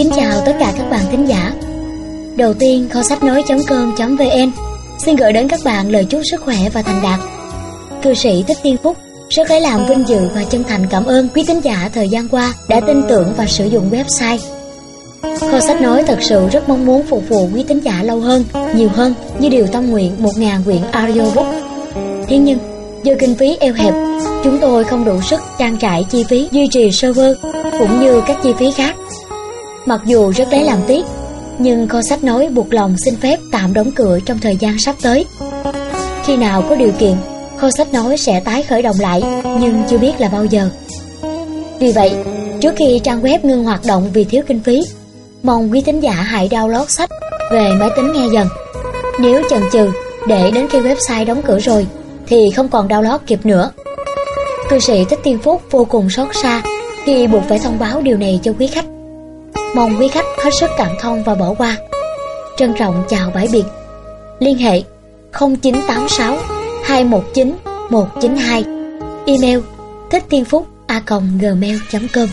Kính chào tất cả các bạn thính giả. Đầu tiên, kho sách nói.com.vn xin gửi đến các bạn lời chúc sức khỏe và thành đạt. Cư sĩ Thích Tiên Phúc rất lấy làm vinh dự và chân thành cảm ơn quý thính giả thời gian qua đã tin tưởng và sử dụng website. Kho sách nói thật sự rất mong muốn phục vụ quý thính giả lâu hơn, nhiều hơn như điều tâm nguyện 1000 quyển audiobook. Thế nhưng, do kinh phí eo hẹp, chúng tôi không đủ sức trang trải chi phí duy trì server cũng như các chi phí khác. Mặc dù rất lấy làm tiếc, nhưng kho sách nói buộc lòng xin phép tạm đóng cửa trong thời gian sắp tới. Khi nào có điều kiện, kho sách nói sẽ tái khởi động lại, nhưng chưa biết là bao giờ. Vì vậy, trước khi trang web ngưng hoạt động vì thiếu kinh phí, mong quý thính giả hãy download sách về máy tính nghe dần. Nếu chần chừ để đến khi website đóng cửa rồi thì không còn download kịp nữa. Cư sĩ Thích Tiên Phúc vô cùng xót xa khi buộc phải thông báo điều này cho quý khách. Mong quý khách hết sức cảm thông và bỏ qua. Trân trọng chào bãi biệt. Liên hệ 0986 219 192. Email thiththienphúc@gmail.com.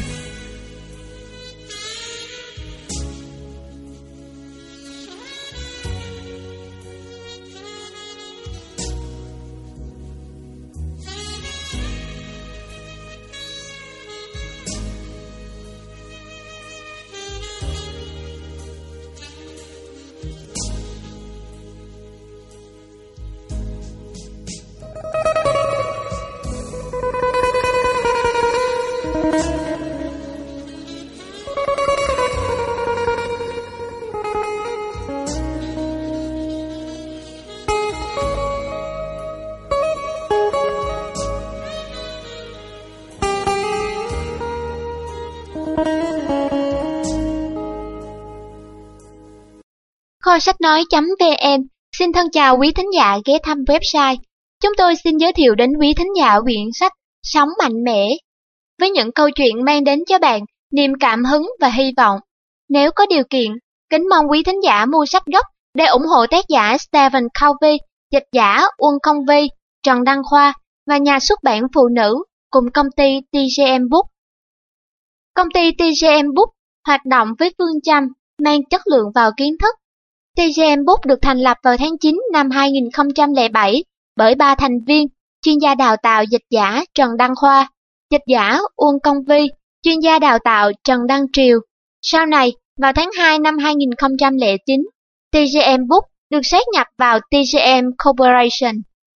Kho sách nói.vn xin thân chào quý thính giả ghé thăm website. Chúng tôi xin giới thiệu đến quý thính giả quyển sách Sống Mạnh Mẽ, với những câu chuyện mang đến cho bạn niềm cảm hứng và hy vọng. Nếu có điều kiện, kính mong quý thính giả mua sách gốc để ủng hộ tác giả Stephen Covey, dịch giả Uông Công Vi, Trần Đăng Khoa và nhà xuất bản Phụ Nữ cùng công ty TGM Book. Công ty TGM Book hoạt động với phương châm mang chất lượng vào kiến thức. TGM Book được thành lập vào tháng 9 năm 2007 bởi 3 thành viên, chuyên gia đào tạo dịch giả Trần Đăng Khoa, dịch giả Uông Công Vi, chuyên gia đào tạo Trần Đăng Triều. Sau này, vào tháng 2 năm 2009, TGM Book được sát nhập vào TGM Corporation.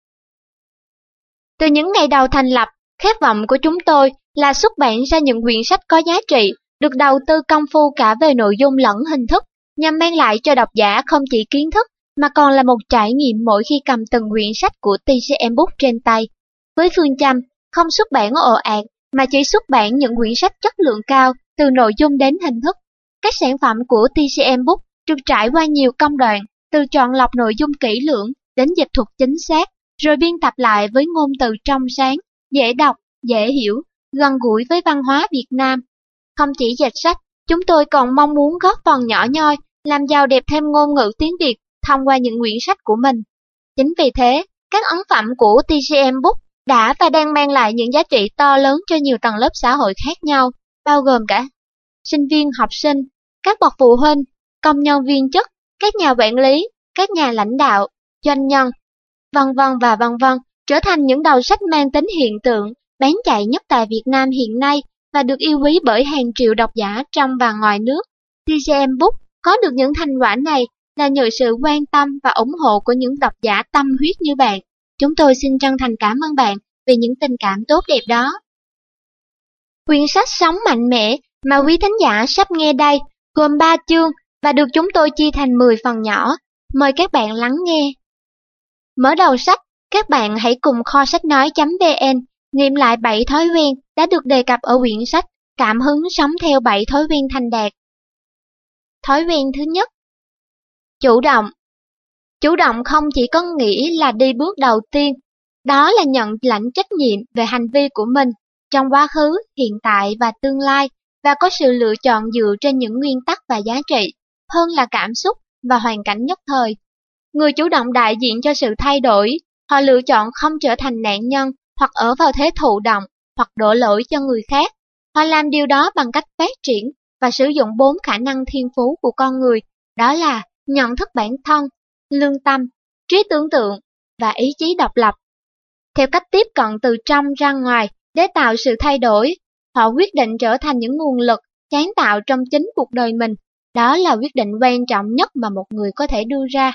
Từ những ngày đầu thành lập, khát vọng của chúng tôi là xuất bản ra những quyển sách có giá trị, được đầu tư công phu cả về nội dung lẫn hình thức, nhằm mang lại cho độc giả không chỉ kiến thức mà còn là một trải nghiệm mỗi khi cầm từng quyển sách của TGM Book trên tay. Với phương châm không xuất bản ồ ạt mà chỉ xuất bản những quyển sách chất lượng cao từ nội dung đến hình thức. Các sản phẩm của TGM Book được trải qua nhiều công đoạn, từ chọn lọc nội dung kỹ lưỡng đến dịch thuật chính xác, rồi biên tập lại với ngôn từ trong sáng, dễ đọc, dễ hiểu, gần gũi với văn hóa Việt Nam. Không chỉ dịch sách, chúng tôi còn mong muốn góp phần nhỏ nhoi làm giàu đẹp thêm ngôn ngữ tiếng Việt thông qua những quyển sách của mình. Chính vì thế, các ấn phẩm của TGM Book đã và đang mang lại những giá trị to lớn cho nhiều tầng lớp xã hội khác nhau, bao gồm cả sinh viên, học sinh, các bậc phụ huynh, công nhân viên chức, các nhà quản lý, các nhà lãnh đạo, doanh nhân, vân vân và vân vân, trở thành những đầu sách mang tính hiện tượng, bán chạy nhất tại Việt Nam hiện nay và được yêu quý bởi hàng triệu độc giả trong và ngoài nước. TGM Book có được những thành quả này là nhờ sự quan tâm và ủng hộ của những độc giả tâm huyết như bạn. Chúng tôi xin chân thành cảm ơn bạn vì những tình cảm tốt đẹp đó. Quyển sách Sống Mạnh Mẽ mà quý thính giả sắp nghe đây gồm 3 chương và được chúng tôi chia thành 10 phần nhỏ. Mời các bạn lắng nghe. Mở đầu sách, các bạn hãy cùng kho sách nói.vn nghiệm lại 7 thói quen đã được đề cập ở quyển sách Cảm hứng sống theo 7 thói quen thành đạt. Thói quen thứ nhất, chủ động. Chủ động không chỉ có nghĩa là đi bước đầu tiên, đó là nhận lãnh trách nhiệm về hành vi của mình trong quá khứ, hiện tại và tương lai, và có sự lựa chọn dựa trên những nguyên tắc và giá trị, hơn là cảm xúc và hoàn cảnh nhất thời. Người chủ động đại diện cho sự thay đổi, họ lựa chọn không trở thành nạn nhân hoặc ở vào thế thụ động hoặc đổ lỗi cho người khác. Họ làm điều đó bằng cách phát triển, và sử dụng 4 khả năng thiên phú của con người, đó là nhận thức bản thân, lương tâm, trí tưởng tượng và ý chí độc lập. Theo cách tiếp cận từ trong ra ngoài để tạo sự thay đổi, họ quyết định trở thành những nguồn lực sáng tạo trong chính cuộc đời mình. Đó là quyết định quan trọng nhất mà một người có thể đưa ra.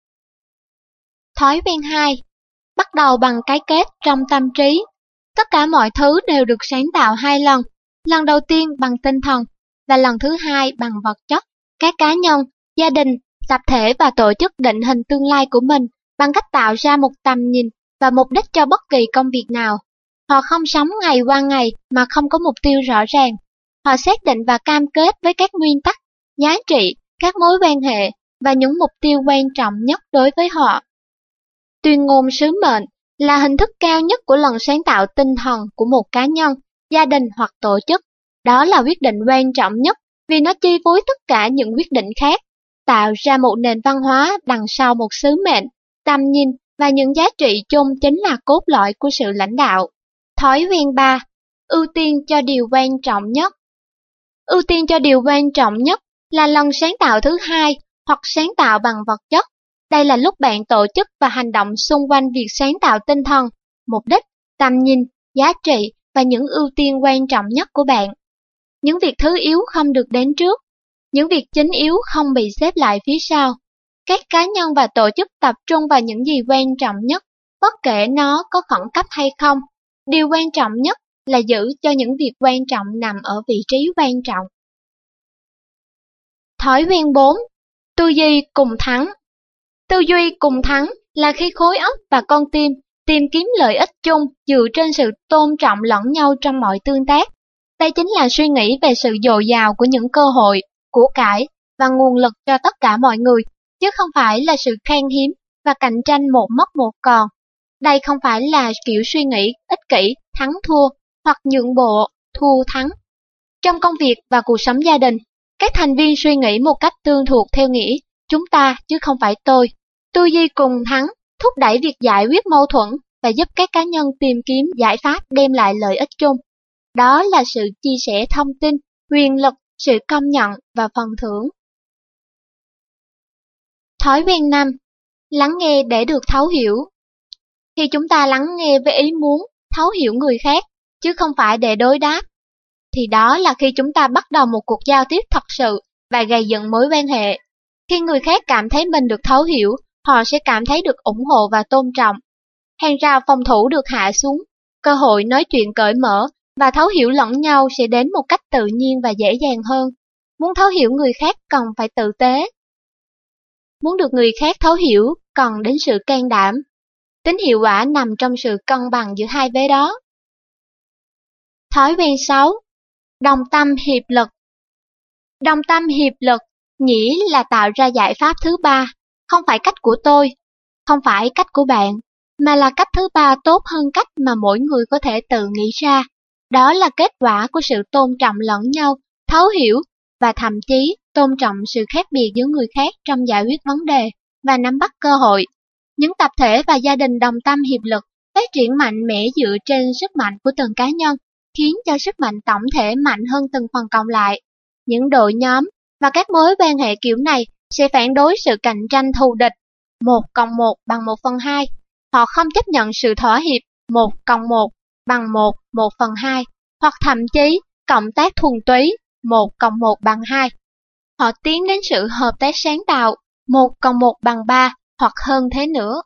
Thói quen 2. Bắt đầu bằng cái kết trong tâm trí. Tất cả mọi thứ đều được sáng tạo 2 lần. Lần đầu tiên bằng tinh thần và lần thứ hai bằng vật chất. Các cá nhân, gia đình, tập thể và tổ chức định hình tương lai của mình bằng cách tạo ra một tầm nhìn và mục đích cho bất kỳ công việc nào. Họ không sống ngày qua ngày mà không có mục tiêu rõ ràng. Họ xác định và cam kết với các nguyên tắc, giá trị, các mối quan hệ và những mục tiêu quan trọng nhất đối với họ. Tuyên ngôn sứ mệnh là hình thức cao nhất của lần sáng tạo tinh thần của một cá nhân, gia đình hoặc tổ chức. Đó là quyết định quan trọng nhất vì nó chi phối tất cả những quyết định khác, tạo ra một nền văn hóa đằng sau một sứ mệnh, tầm nhìn và những giá trị chung chính là cốt lõi của sự lãnh đạo. Thói quen 3. Ưu tiên cho điều quan trọng nhất. Ưu tiên cho điều quan trọng nhất là lần sáng tạo thứ hai hoặc sáng tạo bằng vật chất. Đây là lúc bạn tổ chức và hành động xung quanh việc sáng tạo tinh thần, mục đích, tầm nhìn, giá trị và những ưu tiên quan trọng nhất của bạn. Những việc thứ yếu không được đến trước. Những việc chính yếu không bị xếp lại phía sau. Các cá nhân và tổ chức tập trung vào những gì quan trọng nhất, bất kể nó có khẩn cấp hay không. Điều quan trọng nhất là giữ cho những việc quan trọng nằm ở vị trí quan trọng. Thói quen 4. Tư duy cùng thắng. Tư duy cùng thắng là khi khối óc và con tim tìm kiếm lợi ích chung dựa trên sự tôn trọng lẫn nhau trong mọi tương tác. Đây chính là suy nghĩ về sự dồi dào của những cơ hội, của cải và nguồn lực cho tất cả mọi người, chứ không phải là sự khan hiếm và cạnh tranh một mất một còn. Đây không phải là kiểu suy nghĩ ích kỷ, thắng thua hoặc nhượng bộ, thua thắng. Trong công việc và cuộc sống gia đình, các thành viên suy nghĩ một cách tương thuộc theo nghĩa chúng ta chứ không phải tôi. Tư duy cùng thắng thúc đẩy việc giải quyết mâu thuẫn và giúp các cá nhân tìm kiếm giải pháp đem lại lợi ích chung. Đó là sự chia sẻ thông tin, quyền lực, sự công nhận và phần thưởng. Thói quen 5. Lắng nghe để được thấu hiểu. Khi chúng ta lắng nghe với ý muốn thấu hiểu người khác, chứ không phải để đối đáp, thì đó là khi chúng ta bắt đầu một cuộc giao tiếp thật sự và gây dựng mối quan hệ. Khi người khác cảm thấy mình được thấu hiểu, họ sẽ cảm thấy được ủng hộ và tôn trọng. Hàng rào phòng thủ được hạ xuống, cơ hội nói chuyện cởi mở và thấu hiểu lẫn nhau sẽ đến một cách tự nhiên và dễ dàng hơn. Muốn thấu hiểu người khác cần phải tử tế. Muốn được người khác thấu hiểu cần đến sự can đảm. Tính hiệu quả nằm trong sự cân bằng giữa hai vế đó. Thói quen 6. Đồng tâm hiệp lực. Đồng tâm hiệp lực nghĩa là tạo ra giải pháp thứ ba, không phải cách của tôi, không phải cách của bạn, mà là cách thứ ba tốt hơn cách mà mỗi người có thể tự nghĩ ra. Đó là kết quả của sự tôn trọng lẫn nhau, thấu hiểu và thậm chí tôn trọng sự khác biệt giữa người khác trong giải quyết vấn đề và nắm bắt cơ hội. Những tập thể và gia đình đồng tâm hiệp lực phát triển mạnh mẽ dựa trên sức mạnh của từng cá nhân, khiến cho sức mạnh tổng thể mạnh hơn từng phần cộng lại. Những đội nhóm và các mối quan hệ kiểu này sẽ phản đối sự cạnh tranh thù địch 1+1 bằng 1/2. Họ không chấp nhận sự thỏa hiệp 1+1 bằng 1/2, hoặc thậm chí cộng tác thuần túy 1+1 bằng 2. Họ tiến đến sự hợp tác sáng tạo 1+1 bằng 3 hoặc hơn thế nữa.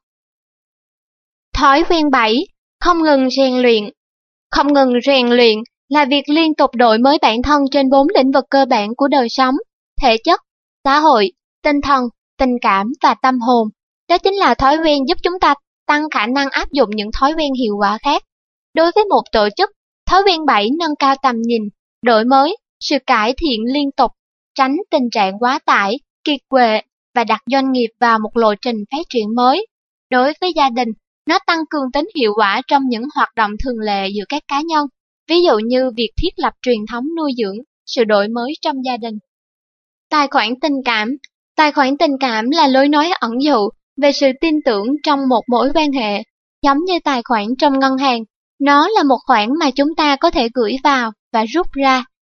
Thói quen 7. Không ngừng rèn luyện. Không ngừng rèn luyện là việc liên tục đổi mới bản thân trên 4 lĩnh vực cơ bản của đời sống: thể chất, xã hội, tinh thần, tình cảm và tâm hồn. Đó chính là thói quen giúp chúng ta tăng khả năng áp dụng những thói quen hiệu quả khác. Đối với một tổ chức, thói quen 7 nâng cao tầm nhìn, đổi mới, sự cải thiện liên tục, tránh tình trạng quá tải, kiệt quệ và đặt doanh nghiệp vào một lộ trình phát triển mới. Đối với gia đình, nó tăng cường tính hiệu quả trong những hoạt động thường lệ giữa các cá nhân, ví dụ như việc thiết lập truyền thống nuôi dưỡng sự đổi mới trong gia đình. Tài khoản tình cảm. Tài khoản tình cảm là lối nói ẩn dụ về sự tin tưởng trong một mối quan hệ, giống như tài khoản trong ngân hàng. Nó là một khoản mà chúng ta có thể gửi vào và rút ra,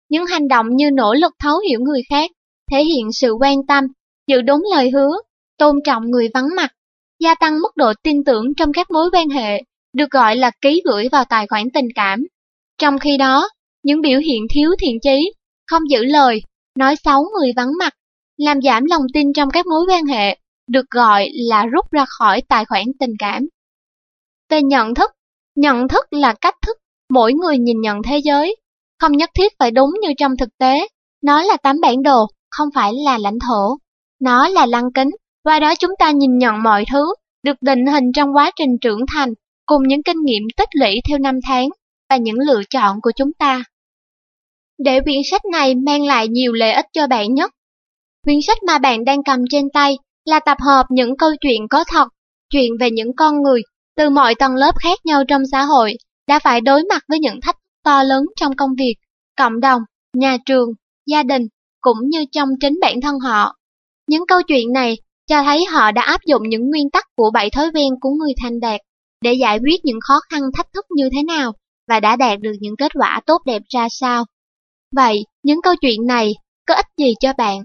Những hành động như nỗ lực thấu hiểu người khác, thể hiện sự quan tâm, giữ đúng lời hứa, tôn trọng người vắng mặt, gia tăng mức độ tin tưởng trong các mối quan hệ, được gọi là ký gửi vào tài khoản tình cảm. Trong khi đó, những biểu hiện thiếu thiện chí, không giữ lời, nói xấu người vắng mặt, làm giảm lòng tin trong các mối quan hệ, được gọi là rút ra khỏi tài khoản tình cảm. Về nhận thức là cách thức mỗi người nhìn nhận thế giới, không nhất thiết phải đúng như trong thực tế. Nó là tấm bản đồ, không phải là lãnh thổ. Nó là lăng kính, qua đó chúng ta nhìn nhận mọi thứ, được định hình trong quá trình trưởng thành, cùng những kinh nghiệm tích lũy theo năm tháng và những lựa chọn của chúng ta. Để quyển sách này mang lại nhiều lợi ích cho bạn nhất, quyển sách mà bạn đang cầm trên tay là tập hợp những câu chuyện có thật, chuyện về những con người từ mọi tầng lớp khác nhau trong xã hội đã phải đối mặt với những thách thức to lớn trong công việc, cộng đồng, nhà trường, gia đình, cũng như trong chính bản thân họ. Những câu chuyện này cho thấy họ đã áp dụng những nguyên tắc của 7 thói quen của người thành đạt để giải quyết những khó khăn thách thức như thế nào và đã đạt được những kết quả tốt đẹp ra sao. Vậy, những câu chuyện này có ích gì cho bạn?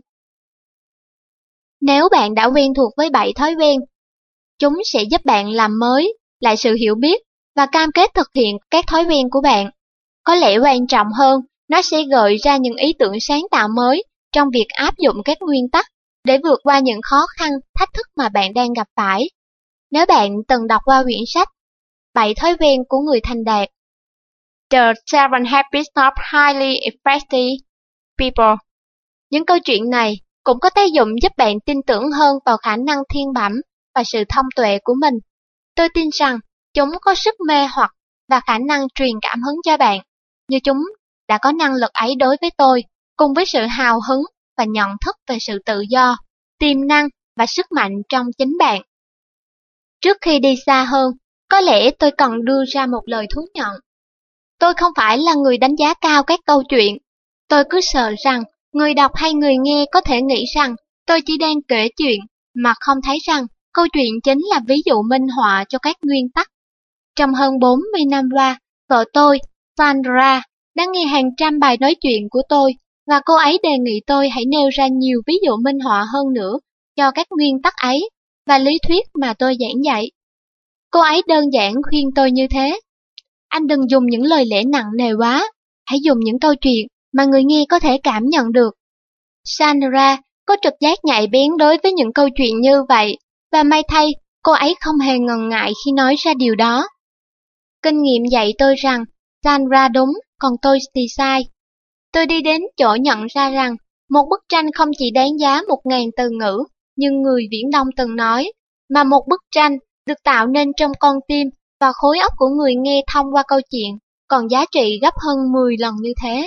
Nếu bạn đã quen thuộc với 7 thói quen, chúng sẽ giúp bạn làm mới lại sự hiểu biết và cam kết thực hiện các thói quen của bạn. Có lẽ quan trọng hơn, nó sẽ gợi ra những ý tưởng sáng tạo mới trong việc áp dụng các nguyên tắc để vượt qua những khó khăn, thách thức mà bạn đang gặp phải. Nếu bạn từng đọc qua quyển sách 7 thói quen của người thành đạt, The 7 Habits of Highly Effective People, những câu chuyện này cũng có tác dụng giúp bạn tin tưởng hơn vào khả năng thiên bẩm và sự thông tuệ của mình. Tôi tin rằng chúng có sức mê hoặc và khả năng truyền cảm hứng cho bạn, như chúng đã có năng lực ấy đối với tôi, cùng với sự hào hứng và nhận thức về sự tự do, tiềm năng và sức mạnh trong chính bạn. Trước khi đi xa hơn, có lẽ tôi cần đưa ra một lời thú nhận. Tôi không phải là người đánh giá cao các câu chuyện. Tôi cứ sợ rằng người đọc hay người nghe có thể nghĩ rằng tôi chỉ đang kể chuyện, mà không thấy rằng câu chuyện chính là ví dụ minh họa cho các nguyên tắc. Trong hơn 40 năm qua, vợ tôi, Sandra, đã nghe hàng trăm bài nói chuyện của tôi, và cô ấy đề nghị tôi hãy nêu ra nhiều ví dụ minh họa hơn nữa cho các nguyên tắc ấy và lý thuyết mà tôi giảng dạy. Cô ấy đơn giản khuyên tôi như thế: anh đừng dùng những lời lẽ nặng nề quá, hãy dùng những câu chuyện mà người nghe có thể cảm nhận được. Sandra có trực giác nhạy bén đối với những câu chuyện như vậy, và may thay, cô ấy không hề ngần ngại khi nói ra điều đó. Kinh nghiệm dạy tôi rằng Sandra đúng, còn tôi thì sai. Tôi đi đến chỗ nhận ra rằng một bức tranh không chỉ đáng giá 1000 từ ngữ, như người Viễn Đông từng nói, mà một bức tranh được tạo nên trong con tim và khối óc của người nghe thông qua câu chuyện còn giá trị gấp hơn 10 lần như thế.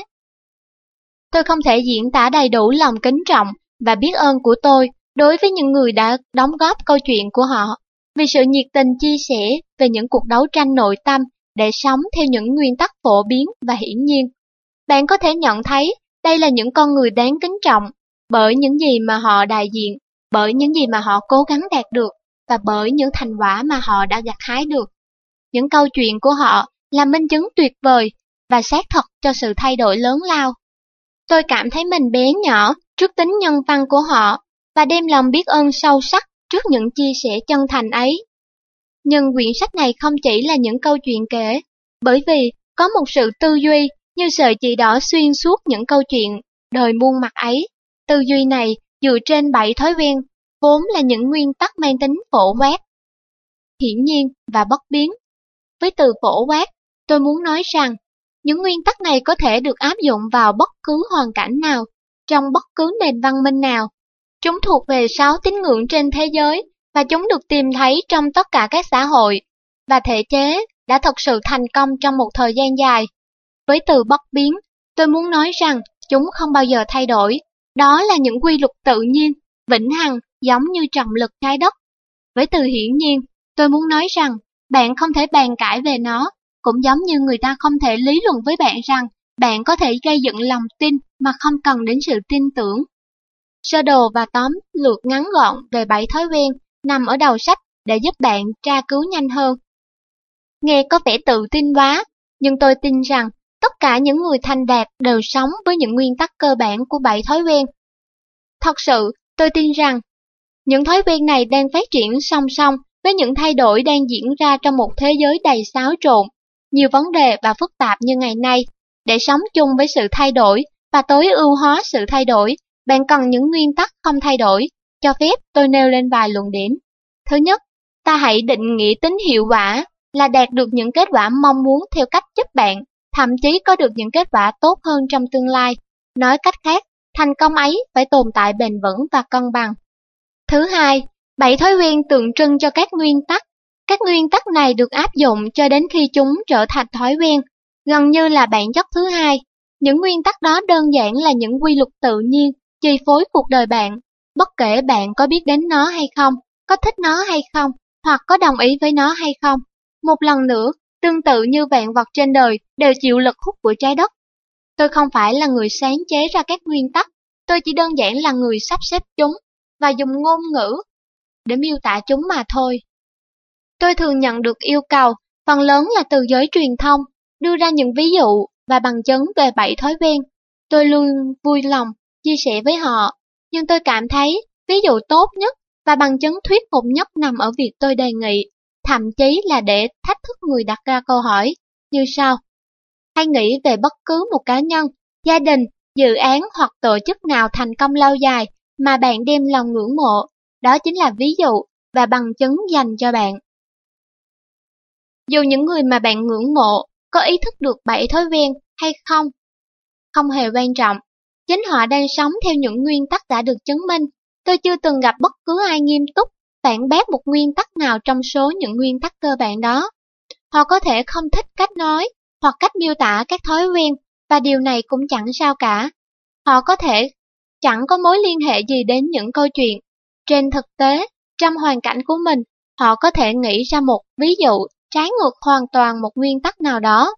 Tôi không thể diễn tả đầy đủ lòng kính trọng và biết ơn của tôi đối với những người đã đóng góp câu chuyện của họ, vì sự nhiệt tình chia sẻ về những cuộc đấu tranh nội tâm để sống theo những nguyên tắc phổ biến và hiển nhiên. Bạn có thể nhận thấy đây là những con người đáng kính trọng bởi những gì mà họ đại diện, bởi những gì mà họ cố gắng đạt được và bởi những thành quả mà họ đã gặt hái được. Những câu chuyện của họ là minh chứng tuyệt vời và xác thật cho sự thay đổi lớn lao. Tôi cảm thấy mình bé nhỏ trước tính nhân văn của họ và đem lòng biết ơn sâu sắc trước những chia sẻ chân thành ấy. Nhưng quyển sách này không chỉ là những câu chuyện kể, bởi vì có một sự tư duy như sợi chỉ đỏ xuyên suốt những câu chuyện đời muôn mặt ấy. Tư duy này dựa trên 7 thói quen, vốn là những nguyên tắc mang tính phổ quát, hiển nhiên và bất biến. Với từ phổ quát, tôi muốn nói rằng những nguyên tắc này có thể được áp dụng vào bất cứ hoàn cảnh nào, trong bất cứ nền văn minh nào. Chúng thuộc về 6 tín ngưỡng trên thế giới và chúng được tìm thấy trong tất cả các xã hội và thể chế đã thực sự thành công trong một thời gian dài. Với từ bất biến, tôi muốn nói rằng chúng không bao giờ thay đổi. Đó là những quy luật tự nhiên, vĩnh hằng, giống như trọng lực trái đất. Với từ hiển nhiên, tôi muốn nói rằng bạn không thể bàn cãi về nó, cũng giống như người ta không thể lý luận với bạn rằng bạn có thể gây dựng lòng tin mà không cần đến sự tin tưởng. Sơ đồ và tóm lược ngắn gọn về 7 thói quen nằm ở đầu sách để giúp bạn tra cứu nhanh hơn. Nghe có vẻ tự tin quá, nhưng tôi tin rằng tất cả những người thành đạt đều sống với những nguyên tắc cơ bản của 7 thói quen. Thật sự, tôi tin rằng, những thói quen này đang phát triển song song với những thay đổi đang diễn ra trong một thế giới đầy xáo trộn, nhiều vấn đề và phức tạp như ngày nay. Để sống chung với sự thay đổi và tối ưu hóa sự thay đổi, bạn cần những nguyên tắc không thay đổi. Cho phép tôi nêu lên vài luận điểm. Thứ nhất, ta hãy định nghĩa tính hiệu quả là đạt được những kết quả mong muốn theo cách giúp bạn, thậm chí có được những kết quả tốt hơn trong tương lai. Nói cách khác, thành công ấy phải tồn tại bền vững và cân bằng. Thứ hai, 7 thói quen tượng trưng cho các nguyên tắc. Các nguyên tắc này được áp dụng cho đến khi chúng trở thành thói quen, gần như là bản chất thứ hai. Những nguyên tắc đó đơn giản là những quy luật tự nhiên, chi phối cuộc đời bạn, bất kể bạn có biết đến nó hay không, có thích nó hay không, hoặc có đồng ý với nó hay không. Một lần nữa, tương tự như vạn vật trên đời đều chịu lực hút của trái đất. Tôi không phải là người sáng chế ra các nguyên tắc, tôi chỉ đơn giản là người sắp xếp chúng và dùng ngôn ngữ để miêu tả chúng mà thôi. Tôi thường nhận được yêu cầu, phần lớn là từ giới truyền thông, đưa ra những ví dụ và bằng chứng về 7 thói quen. Tôi luôn vui lòng chia sẻ với họ, nhưng tôi cảm thấy ví dụ tốt nhất và bằng chứng thuyết phục nhất nằm ở việc tôi đề nghị, thậm chí là để thách thức người đặt ra câu hỏi, như sau. Hãy nghĩ về bất cứ một cá nhân, gia đình, dự án hoặc tổ chức nào thành công lâu dài mà bạn đem lòng ngưỡng mộ. Đó chính là ví dụ và bằng chứng dành cho bạn. Dù những người mà bạn ngưỡng mộ có ý thức được 7 thói quen hay không hề quan trọng. Chính họ đang sống theo những nguyên tắc đã được chứng minh. Tôi chưa từng gặp bất cứ ai nghiêm túc phản bác một nguyên tắc nào trong số những nguyên tắc cơ bản đó. Họ có thể không thích cách nói hoặc cách miêu tả các thói quen, và điều này cũng chẳng sao cả. Họ có thể chẳng có mối liên hệ gì đến những câu chuyện. Trên thực tế, trong hoàn cảnh của mình, họ có thể nghĩ ra một ví dụ trái ngược hoàn toàn một nguyên tắc nào đó.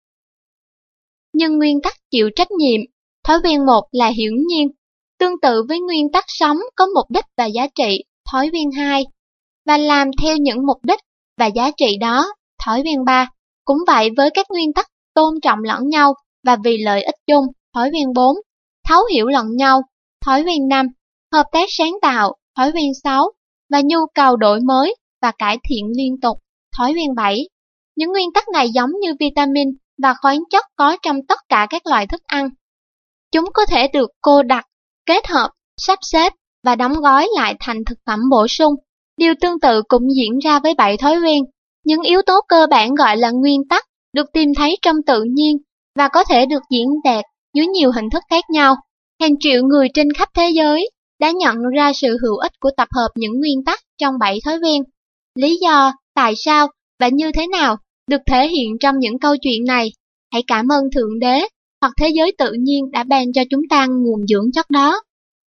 Nhưng nguyên tắc chịu trách nhiệm. Thói quen 1 là hiển nhiên, tương tự với nguyên tắc sống có mục đích và giá trị, thói quen 2, và làm theo những mục đích và giá trị đó, thói quen 3. Cũng vậy với các nguyên tắc tôn trọng lẫn nhau và vì lợi ích chung, thói quen 4. Thấu hiểu lẫn nhau, thói quen 5. Hợp tác sáng tạo, thói quen 6. Và nhu cầu đổi mới và cải thiện liên tục, thói quen 7. Những nguyên tắc này giống như vitamin và khoáng chất có trong tất cả các loại thức ăn. Chúng có thể được cô đặc, kết hợp, sắp xếp và đóng gói lại thành thực phẩm bổ sung. Điều tương tự cũng diễn ra với 7 thói quen. Những yếu tố cơ bản gọi là nguyên tắc được tìm thấy trong tự nhiên và có thể được diễn đạt dưới nhiều hình thức khác nhau. Hàng triệu người trên khắp thế giới đã nhận ra sự hữu ích của tập hợp những nguyên tắc trong 7 thói quen. Lý do, tại sao và như thế nào được thể hiện trong những câu chuyện này. Hãy cảm ơn Thượng Đế hoặc thế giới tự nhiên đã ban cho chúng ta nguồn dưỡng chất đó.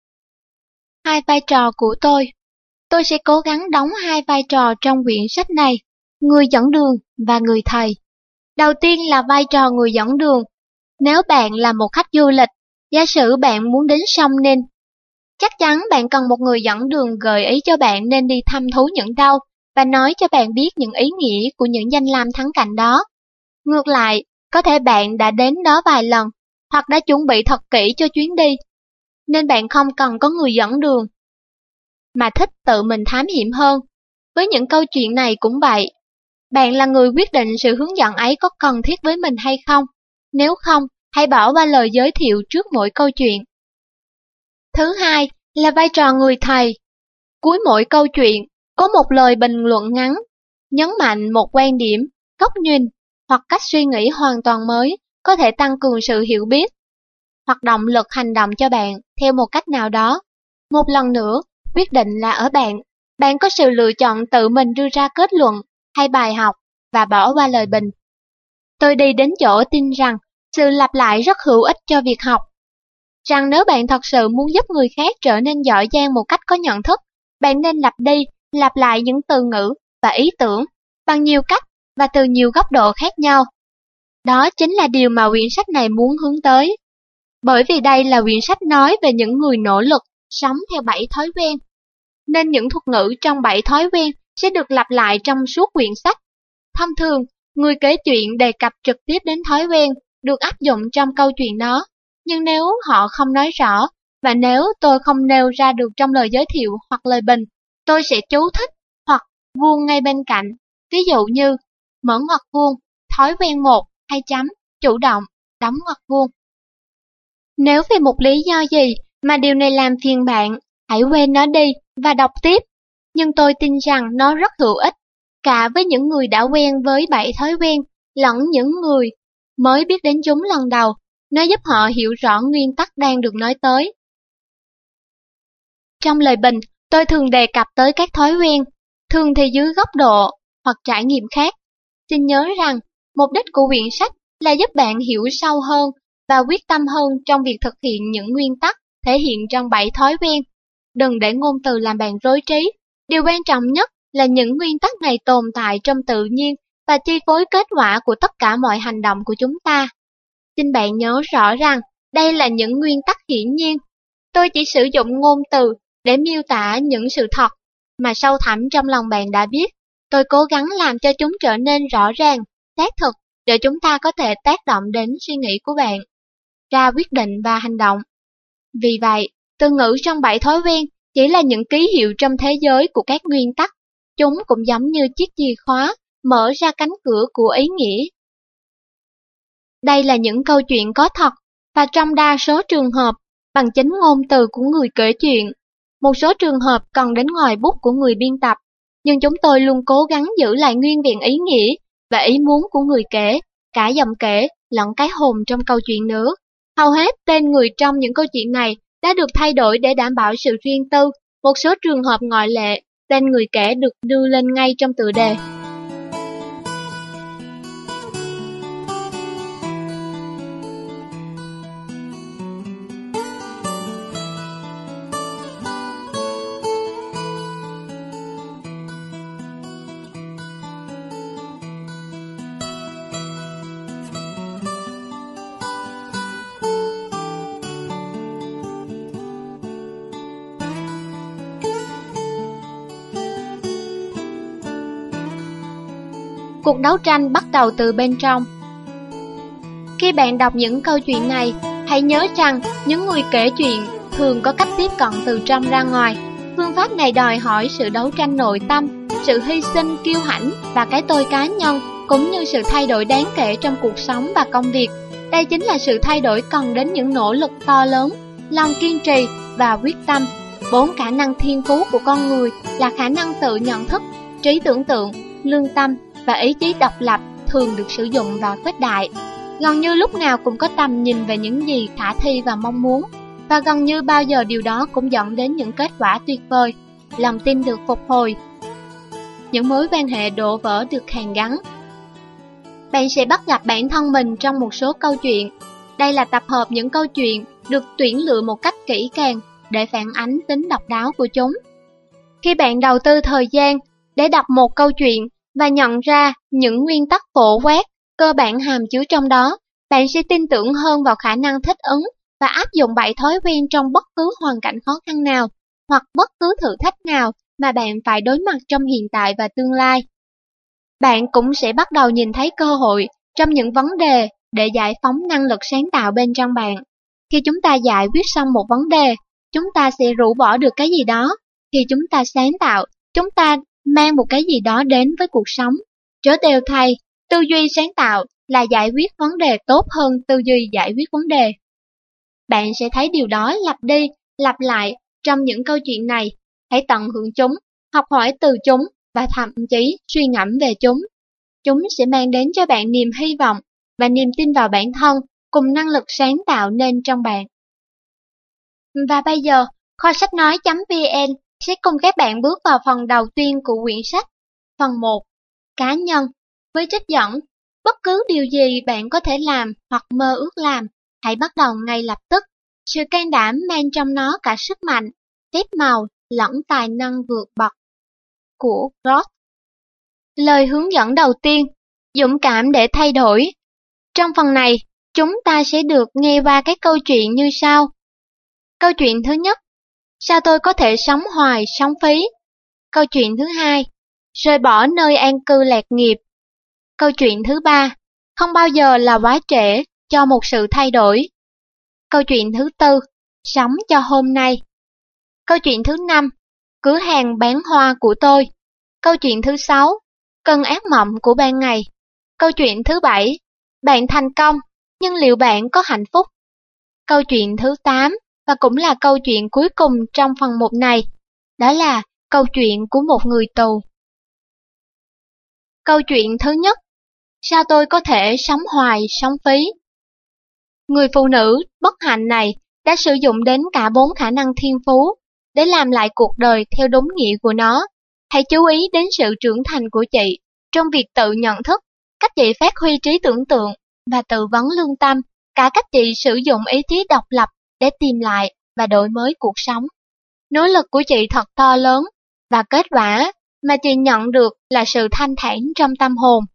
2 vai trò của tôi. Tôi sẽ cố gắng đóng 2 vai trò trong quyển sách này, người dẫn đường và người thầy. Đầu tiên là vai trò người dẫn đường. Nếu bạn là một khách du lịch, giả sử bạn muốn đến sông Ninh, chắc chắn bạn cần một người dẫn đường gợi ý cho bạn nên đi thăm thú những đâu và nói cho bạn biết những ý nghĩa của những danh lam thắng cảnh đó. Ngược lại, có thể bạn đã đến đó vài lần hoặc đã chuẩn bị thật kỹ cho chuyến đi, nên bạn không cần có người dẫn đường, mà thích tự mình thám hiểm hơn. Với những câu chuyện này cũng vậy. Bạn là người quyết định sự hướng dẫn ấy có cần thiết với mình hay không. Nếu không, hãy bỏ qua lời giới thiệu trước mỗi câu chuyện. Thứ hai là vai trò người thầy. Cuối mỗi câu chuyện, có một lời bình luận ngắn, nhấn mạnh một quan điểm, góc nhìn hoặc cách suy nghĩ hoàn toàn mới, có thể tăng cường sự hiểu biết hoặc động lực hành động cho bạn theo một cách nào đó. Một lần nữa, quyết định là ở bạn. Bạn có sự lựa chọn tự mình đưa ra kết luận hay bài học và bỏ qua lời bình. Tôi đi đến chỗ tin rằng sự lặp lại rất hữu ích cho việc học. Rằng nếu bạn thật sự muốn giúp người khác trở nên giỏi giang một cách có nhận thức, bạn nên lặp đi, lặp lại những từ ngữ và ý tưởng bằng nhiều cách và từ nhiều góc độ khác nhau. Đó chính là điều mà quyển sách này muốn hướng tới. Bởi vì đây là quyển sách nói về những người nỗ lực sống theo 7 thói quen, nên những thuật ngữ trong 7 thói quen sẽ được lặp lại trong suốt quyển sách. Thông thường, người kể chuyện đề cập trực tiếp đến thói quen, được áp dụng trong câu chuyện đó. Nhưng nếu họ không nói rõ, và nếu tôi không nêu ra được trong lời giới thiệu hoặc lời bình, tôi sẽ chú thích hoặc vuông ngay bên cạnh. Ví dụ như mở ngoặc vuông, thói quen 1, hay chấm, chủ động, đóng ngoặc vuông. Nếu vì một lý do gì mà điều này làm phiền bạn, hãy quên nó đi và đọc tiếp. Nhưng tôi tin rằng nó rất hữu ích, cả với những người đã quen với 7 thói quen, lẫn những người mới biết đến chúng lần đầu. Nó giúp họ hiểu rõ nguyên tắc đang được nói tới. Trong lời bình, tôi thường đề cập tới các thói quen, thường thì dưới góc độ hoặc trải nghiệm khác. Xin nhớ rằng, mục đích của quyển sách là giúp bạn hiểu sâu hơn và quyết tâm hơn trong việc thực hiện những nguyên tắc thể hiện trong 7 thói quen. Đừng để ngôn từ làm bạn rối trí. Điều quan trọng nhất là những nguyên tắc này tồn tại trong tự nhiên và chi phối kết quả của tất cả mọi hành động của chúng ta. Xin bạn nhớ rõ rằng, đây là những nguyên tắc hiển nhiên. Tôi chỉ sử dụng ngôn từ để miêu tả những sự thật mà sâu thẳm trong lòng bạn đã biết. Tôi cố gắng làm cho chúng trở nên rõ ràng, xác thực, để chúng ta có thể tác động đến suy nghĩ của bạn, ra quyết định và hành động. Vì vậy, từ ngữ trong 7 thói quen chỉ là những ký hiệu trong thế giới của các nguyên tắc. Chúng cũng giống như chiếc chìa khóa mở ra cánh cửa của ý nghĩa. Đây là những câu chuyện có thật, và trong đa số trường hợp, bằng chính ngôn từ của người kể chuyện. Một số trường hợp cần đến ngòi bút của người biên tập, nhưng chúng tôi luôn cố gắng giữ lại nguyên vẹn ý nghĩa và ý muốn của người kể, cả giọng kể lẫn cái hồn trong câu chuyện nữa. Hầu hết tên người trong những câu chuyện này đã được thay đổi để đảm bảo sự riêng tư. Một số trường hợp ngoại lệ, tên người kể được đưa lên ngay trong tựa đề. Cuộc đấu tranh bắt đầu từ bên trong. Khi bạn đọc những câu chuyện này, hãy nhớ rằng những người kể chuyện thường có cách tiếp cận từ trong ra ngoài. Phương pháp này đòi hỏi sự đấu tranh nội tâm, sự hy sinh kiêu hãnh và cái tôi cá nhân, cũng như sự thay đổi đáng kể trong cuộc sống và công việc. Đây chính là sự thay đổi cần đến những nỗ lực to lớn, lòng kiên trì và quyết tâm. 4 khả năng thiên phú của con người là khả năng tự nhận thức, trí tưởng tượng, lương tâm và ý chí độc lập, thường được sử dụng và khuếch đại. Gần như lúc nào cũng có tầm nhìn về những gì khả thi và mong muốn, và gần như bao giờ điều đó cũng dẫn đến những kết quả tuyệt vời. Lòng tin được phục hồi, những mối quan hệ đổ vỡ được hàn gắn. Bạn sẽ bắt gặp bản thân mình trong một số câu chuyện. Đây là tập hợp những câu chuyện được tuyển lựa một cách kỹ càng để phản ánh tính độc đáo của chúng. Khi bạn đầu tư thời gian để đọc một câu chuyện và nhận ra những nguyên tắc phổ quát, cơ bản hàm chứa trong đó, bạn sẽ tin tưởng hơn vào khả năng thích ứng và áp dụng 7 thói quen trong bất cứ hoàn cảnh khó khăn nào hoặc bất cứ thử thách nào mà bạn phải đối mặt trong hiện tại và tương lai. Bạn cũng sẽ bắt đầu nhìn thấy cơ hội trong những vấn đề để giải phóng năng lực sáng tạo bên trong bạn. Khi chúng ta giải quyết xong một vấn đề, chúng ta sẽ rũ bỏ được cái gì đó. Khi chúng ta sáng tạo, chúng ta mang một cái gì đó đến với cuộc sống. Trớ trêu thay, tư duy sáng tạo là giải quyết vấn đề tốt hơn tư duy giải quyết vấn đề. Bạn sẽ thấy điều đó lặp đi, lặp lại trong những câu chuyện này. Hãy tận hưởng chúng, học hỏi từ chúng và thậm chí suy ngẫm về chúng. Chúng sẽ mang đến cho bạn niềm hy vọng và niềm tin vào bản thân cùng năng lực sáng tạo nên trong bạn. Và bây giờ, kho sách nói.vn sẽ cùng các bạn bước vào phần đầu tiên của quyển sách. Phần 1. Cá nhân. Với trích dẫn, bất cứ điều gì bạn có thể làm hoặc mơ ước làm, hãy bắt đầu ngay lập tức. Sự can đảm mang trong nó cả sức mạnh, phép màu lẫn tài năng vượt bậc. Của Roth. Lời hướng dẫn đầu tiên, dũng cảm để thay đổi. Trong phần này, chúng ta sẽ được nghe qua các câu chuyện như sau. Câu chuyện thứ nhất, sao tôi có thể sống hoài, sống phí? Câu chuyện thứ hai, rời bỏ nơi an cư lạc nghiệp. Câu chuyện thứ ba, không bao giờ là quá trễ cho một sự thay đổi. Câu chuyện thứ tư, sống cho hôm nay. Câu chuyện thứ năm, cửa hàng bán hoa của tôi. Câu chuyện thứ sáu, cơn ác mộng của ban ngày. Câu chuyện thứ bảy, bạn thành công, nhưng liệu bạn có hạnh phúc? Câu chuyện thứ 8, và cũng là câu chuyện cuối cùng trong phần 1 này, đó là câu chuyện của một người tù. Câu chuyện thứ nhất, sao tôi có thể sống hoài, sống phí? Người phụ nữ bất hạnh này đã sử dụng đến cả 4 khả năng thiên phú để làm lại cuộc đời theo đúng nghĩa của nó. Hãy chú ý đến sự trưởng thành của chị trong việc tự nhận thức, cách chị phát huy trí tưởng tượng và tự vấn lương tâm, cả cách chị sử dụng ý chí độc lập để tìm lại và đổi mới cuộc sống. Nỗ lực của chị thật to lớn và kết quả mà chị nhận được là sự thanh thản trong tâm hồn.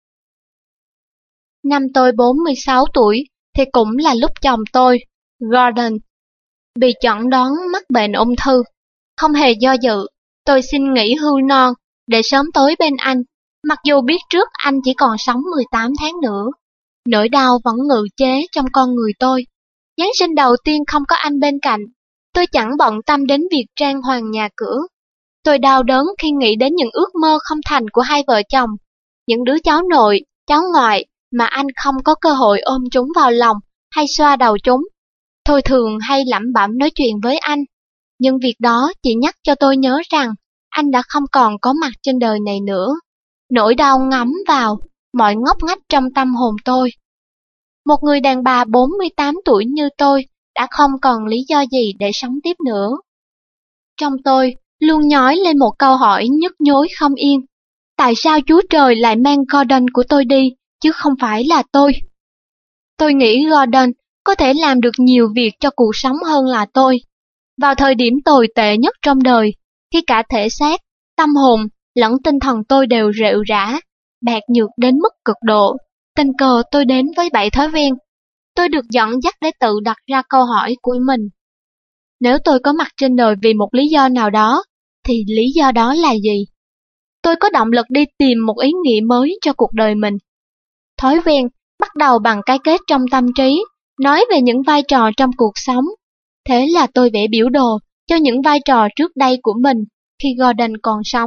Năm tôi 46 tuổi thì cũng là lúc chồng tôi, Gordon, bị chẩn đoán mắc bệnh ung thư. Không hề do dự, tôi xin nghỉ hưu non để sớm tối bên anh, mặc dù biết trước anh chỉ còn sống 18 tháng nữa. Nỗi đau vẫn ngự chế trong con người tôi. Giáng sinh đầu tiên không có anh bên cạnh, tôi chẳng bận tâm đến việc trang hoàng nhà cửa. Tôi đau đớn khi nghĩ đến những ước mơ không thành của hai vợ chồng, những đứa cháu nội, cháu ngoại mà anh không có cơ hội ôm chúng vào lòng hay xoa đầu chúng. Tôi thường hay lẩm bẩm nói chuyện với anh, nhưng việc đó chỉ nhắc cho tôi nhớ rằng anh đã không còn có mặt trên đời này nữa. Nỗi đau ngấm vào mọi ngóc ngách trong tâm hồn tôi. Một người đàn bà 48 tuổi như tôi đã không còn lý do gì để sống tiếp nữa. Trong tôi luôn nhói lên một câu hỏi nhức nhối không yên. Tại sao Chúa Trời lại mang Gordon của tôi đi, chứ không phải là tôi? Tôi nghĩ Gordon có thể làm được nhiều việc cho cuộc sống hơn là tôi. Vào thời điểm tồi tệ nhất trong đời, khi cả thể xác, tâm hồn lẫn tinh thần tôi đều rệu rã, bạc nhược đến mức cực độ, tình cờ tôi đến với 7 thói quen. Tôi được dẫn dắt để tự đặt ra câu hỏi của mình. Nếu tôi có mặt trên đời vì một lý do nào đó, thì lý do đó là gì? Tôi có động lực đi tìm một ý nghĩa mới cho cuộc đời mình. Thói quen bắt đầu bằng cái kết trong tâm trí, nói về những vai trò trong cuộc sống. Thế là tôi vẽ biểu đồ cho những vai trò trước đây của mình khi Gordon còn sống.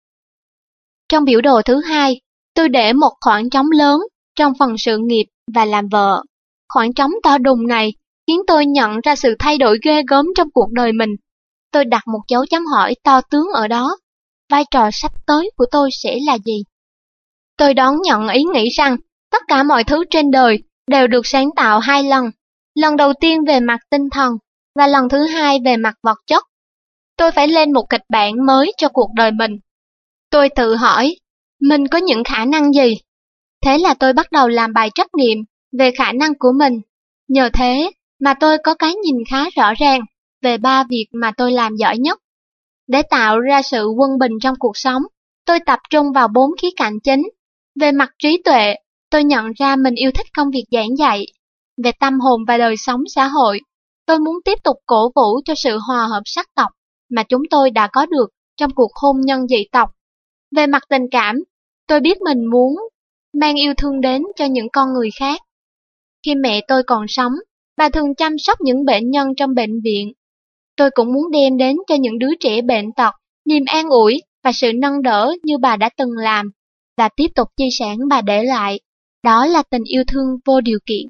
Trong biểu đồ thứ hai, tôi để một khoảng trống lớn trong phần sự nghiệp và làm vợ. Khoảng trống to đùng này khiến tôi nhận ra sự thay đổi ghê gớm trong cuộc đời mình. Tôi đặt một dấu chấm hỏi to tướng ở đó. Vai trò sắp tới của tôi sẽ là gì? Tôi đón nhận ý nghĩ rằng tất cả mọi thứ trên đời đều được sáng tạo 2 lần. Lần đầu tiên về mặt tinh thần và lần thứ hai về mặt vật chất. Tôi phải lên một kịch bản mới cho cuộc đời mình. Tôi tự hỏi, mình có những khả năng gì? Thế là tôi bắt đầu làm bài trắc nghiệm về khả năng của mình. Nhờ thế mà tôi có cái nhìn khá rõ ràng về 3 việc mà tôi làm giỏi nhất. Để tạo ra sự quân bình trong cuộc sống, tôi tập trung vào 4 khía cạnh chính. Về mặt trí tuệ, tôi nhận ra mình yêu thích công việc giảng dạy. Về tâm hồn và đời sống xã hội, tôi muốn tiếp tục cổ vũ cho sự hòa hợp sắc tộc mà chúng tôi đã có được trong cuộc hôn nhân dị tộc. Về mặt tình cảm, tôi biết mình muốn mang yêu thương đến cho những con người khác. Khi mẹ tôi còn sống, bà thường chăm sóc những bệnh nhân trong bệnh viện. Tôi cũng muốn đem đến cho những đứa trẻ bệnh tật niềm an ủi và sự nâng đỡ như bà đã từng làm, và tiếp tục di sản bà để lại. Đó là tình yêu thương vô điều kiện.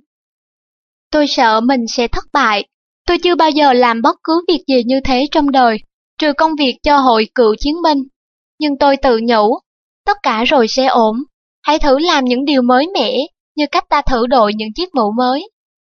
Tôi sợ mình sẽ thất bại. Tôi chưa bao giờ làm bất cứ việc gì như thế trong đời, trừ công việc cho hội cựu chiến binh. Nhưng tôi tự nhủ, tất cả rồi sẽ ổn. Hãy thử làm những điều mới mẻ, như cách ta thử đội những chiếc mũ mới.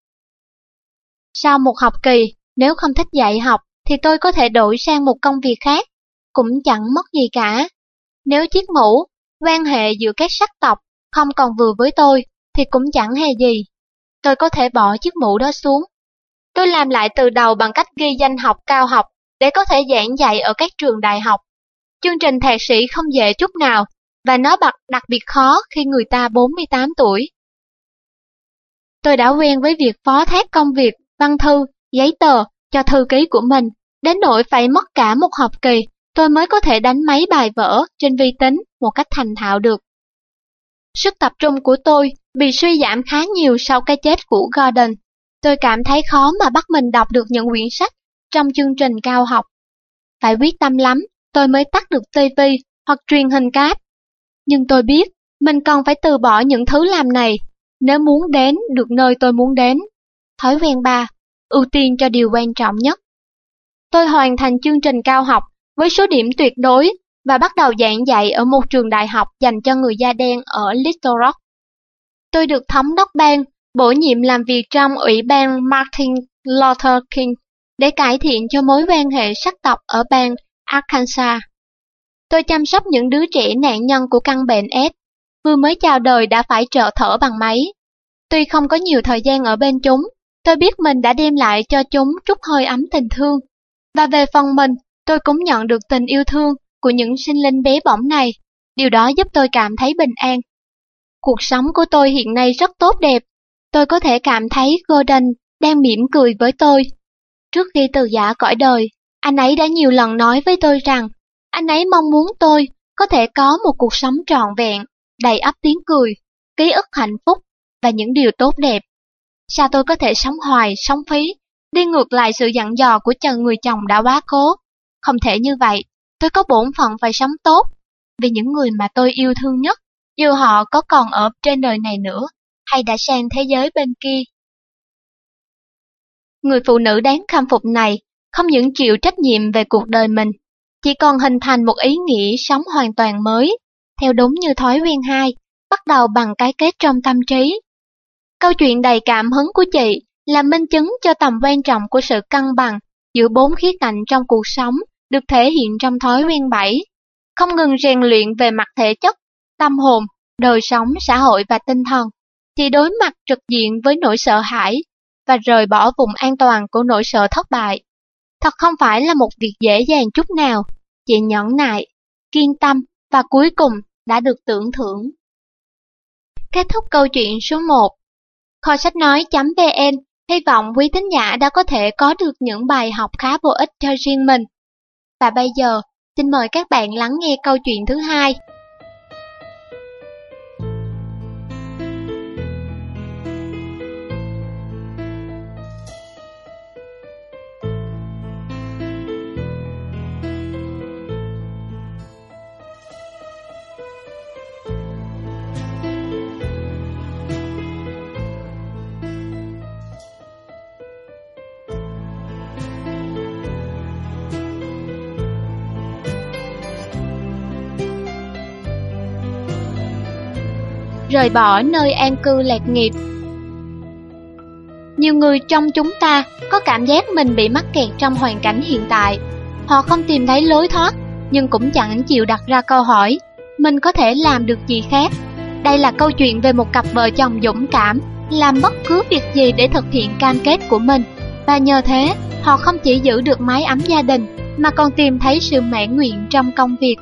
Sau một học kỳ, nếu không thích dạy học, thì tôi có thể đổi sang một công việc khác, cũng chẳng mất gì cả. Nếu chiếc mũ, quan hệ giữa các sắc tộc, không còn vừa với tôi, thì cũng chẳng hề gì. Tôi có thể bỏ chiếc mũ đó xuống. Tôi làm lại từ đầu bằng cách ghi danh học cao học để có thể giảng dạy ở các trường đại học. Chương trình thạc sĩ không dễ chút nào, và nó đặc biệt khó khi người ta 48 tuổi. Tôi đã quen với việc phó thác công việc, văn thư, giấy tờ cho thư ký của mình, đến nỗi phải mất cả một học kỳ, tôi mới có thể đánh mấy bài vở trên vi tính một cách thành thạo được. Sức tập trung của tôi bị suy giảm khá nhiều sau cái chết của Gordon. Tôi cảm thấy khó mà bắt mình đọc được những quyển sách trong chương trình cao học. Phải quyết tâm lắm, tôi mới tắt được TV hoặc truyền hình cáp. Nhưng tôi biết, mình còn phải từ bỏ những thứ làm này, nếu muốn đến được nơi tôi muốn đến. Thói quen 3, ưu tiên cho điều quan trọng nhất. Tôi hoàn thành chương trình cao học với số điểm tuyệt đối và bắt đầu giảng dạy ở một trường đại học dành cho người da đen ở Little Rock. Tôi được thống đốc bang bổ nhiệm làm việc trong Ủy ban Martin Luther King để cải thiện cho mối quan hệ sắc tộc ở bang Arkansas. Tôi chăm sóc những đứa trẻ nạn nhân của căn bệnh AIDS, vừa mới chào đời đã phải trợ thở bằng máy. Tuy không có nhiều thời gian ở bên chúng, tôi biết mình đã đem lại cho chúng chút hơi ấm tình thương. Và về phần mình, tôi cũng nhận được tình yêu thương của những sinh linh bé bỏng này. Điều đó giúp tôi cảm thấy bình an. Cuộc sống của tôi hiện nay rất tốt đẹp. Tôi có thể cảm thấy Gordon đang mỉm cười với tôi. Trước khi từ giã cõi đời, anh ấy đã nhiều lần nói với tôi rằng anh ấy mong muốn tôi có thể có một cuộc sống trọn vẹn, đầy ắp tiếng cười, ký ức hạnh phúc và những điều tốt đẹp. Sao tôi có thể sống hoài, sống phí, đi ngược lại sự dặn dò của người chồng đã quá cố? Không thể như vậy, tôi có bổn phận phải sống tốt, vì những người mà tôi yêu thương nhất, dù họ có còn ở trên đời này nữa, hay đã sang thế giới bên kia. Người phụ nữ đáng khâm phục này không những chịu trách nhiệm về cuộc đời mình, chỉ còn hình thành một ý nghĩa sống hoàn toàn mới, theo đúng như thói quen 2, bắt đầu bằng cái kết trong tâm trí. Câu chuyện đầy cảm hứng của chị là minh chứng cho tầm quan trọng của sự cân bằng giữa 4 khía cạnh trong cuộc sống được thể hiện trong thói quen 7, không ngừng rèn luyện về mặt thể chất, tâm hồn, đời sống, xã hội và tinh thần, thì đối mặt trực diện với nỗi sợ hãi và rời bỏ vùng an toàn của nỗi sợ thất bại. Thật không phải là một việc dễ dàng chút nào. Chị nhẫn nại, kiên tâm và cuối cùng đã được tưởng thưởng. Kết thúc câu chuyện số 1. Kho sách nói.vn hy vọng quý thính giả đã có thể có được những bài học khá bổ ích cho riêng mình. Và bây giờ, xin mời các bạn lắng nghe câu chuyện thứ 2. Rời bỏ nơi an cư lạc nghiệp. Nhiều người trong chúng ta có cảm giác mình bị mắc kẹt trong hoàn cảnh hiện tại. Họ không tìm thấy lối thoát, nhưng cũng chẳng chịu đặt ra câu hỏi, mình có thể làm được gì khác? Đây là câu chuyện về một cặp vợ chồng dũng cảm, làm bất cứ việc gì để thực hiện cam kết của mình. Và nhờ thế, họ không chỉ giữ được mái ấm gia đình, mà còn tìm thấy sự mãn nguyện trong công việc.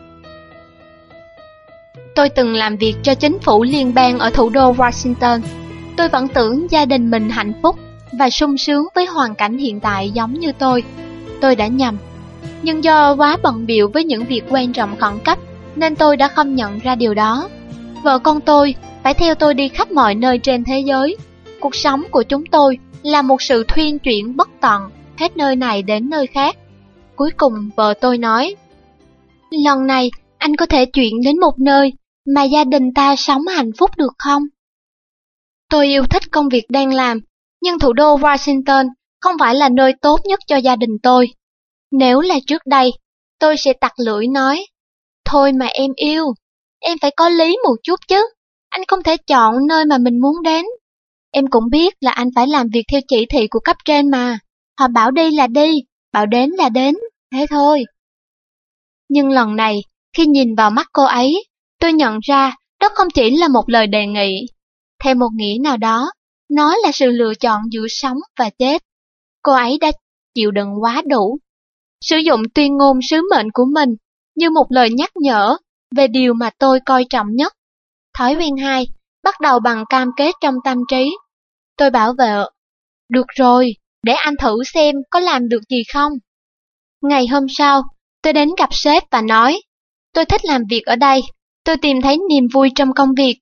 Tôi từng làm việc cho chính phủ liên bang ở thủ đô Washington. Tôi vẫn tưởng gia đình mình hạnh phúc và sung sướng với hoàn cảnh hiện tại giống như tôi. Tôi đã nhầm. Nhưng do quá bận bịu với những việc quan trọng khẩn cấp, nên tôi đã không nhận ra điều đó. Vợ con tôi phải theo tôi đi khắp mọi nơi trên thế giới. Cuộc sống của chúng tôi là một sự thuyên chuyển bất tận, hết nơi này đến nơi khác. Cuối cùng vợ tôi nói, lần này anh có thể chuyển đến một nơi mà gia đình ta sống hạnh phúc được không? Tôi yêu thích công việc đang làm, nhưng thủ đô Washington không phải là nơi tốt nhất cho gia đình tôi. Nếu là trước đây, tôi sẽ tặc lưỡi nói, thôi mà em yêu, em phải có lý một chút chứ, anh không thể chọn nơi mà mình muốn đến. Em cũng biết là anh phải làm việc theo chỉ thị của cấp trên mà, họ bảo đi là đi, bảo đến là đến, thế thôi. Nhưng lần này, khi nhìn vào mắt cô ấy, tôi nhận ra đó không chỉ là một lời đề nghị. Theo một nghĩa nào đó, nó là sự lựa chọn giữa sống và chết. Cô ấy đã chịu đựng quá đủ. Sử dụng tuyên ngôn sứ mệnh của mình như một lời nhắc nhở về điều mà tôi coi trọng nhất. Thói quen 2, bắt đầu bằng cam kết trong tâm trí. Tôi bảo vợ, được rồi, để anh thử xem có làm được gì không. Ngày hôm sau, tôi đến gặp sếp và nói, tôi thích làm việc ở đây, tôi tìm thấy niềm vui trong công việc,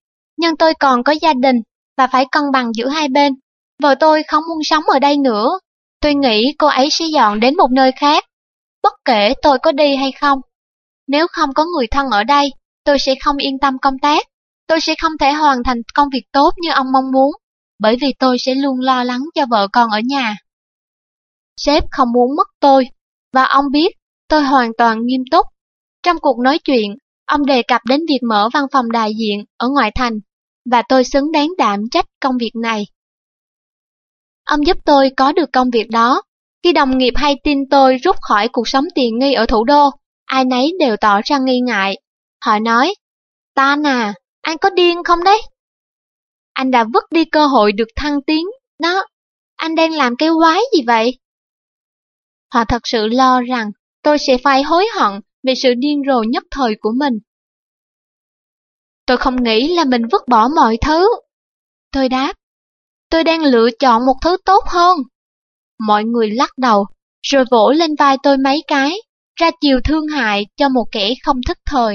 nhưng tôi còn có gia đình và phải cân bằng giữa hai bên. Vợ tôi không muốn sống ở đây nữa. Tôi nghĩ cô ấy sẽ dọn đến một nơi khác, bất kể tôi có đi hay không. Nếu không có người thân ở đây, tôi sẽ không yên tâm công tác. Tôi sẽ không thể hoàn thành công việc tốt như ông mong muốn, bởi vì tôi sẽ luôn lo lắng cho vợ con ở nhà. Sếp không muốn mất tôi, và ông biết tôi hoàn toàn nghiêm túc. Trong cuộc nói chuyện, ông đề cập đến việc mở văn phòng đại diện ở ngoại thành, và tôi xứng đáng đảm trách công việc này. Ông giúp tôi có được công việc đó. Khi đồng nghiệp hay tin tôi rút khỏi cuộc sống tiện nghi ở thủ đô, ai nấy đều tỏ ra nghi ngại. Họ nói, Tan à, anh có điên không đấy? Anh đã vứt đi cơ hội được thăng tiến đó. Anh đang làm cái quái gì vậy? Họ thật sự lo rằng tôi sẽ phải hối hận về sự điên rồ nhất thời của mình. Tôi không nghĩ là mình vứt bỏ mọi thứ. Tôi đáp, tôi đang lựa chọn một thứ tốt hơn. Mọi người lắc đầu, rồi vỗ lên vai tôi mấy cái, ra chiều thương hại cho một kẻ không thức thời.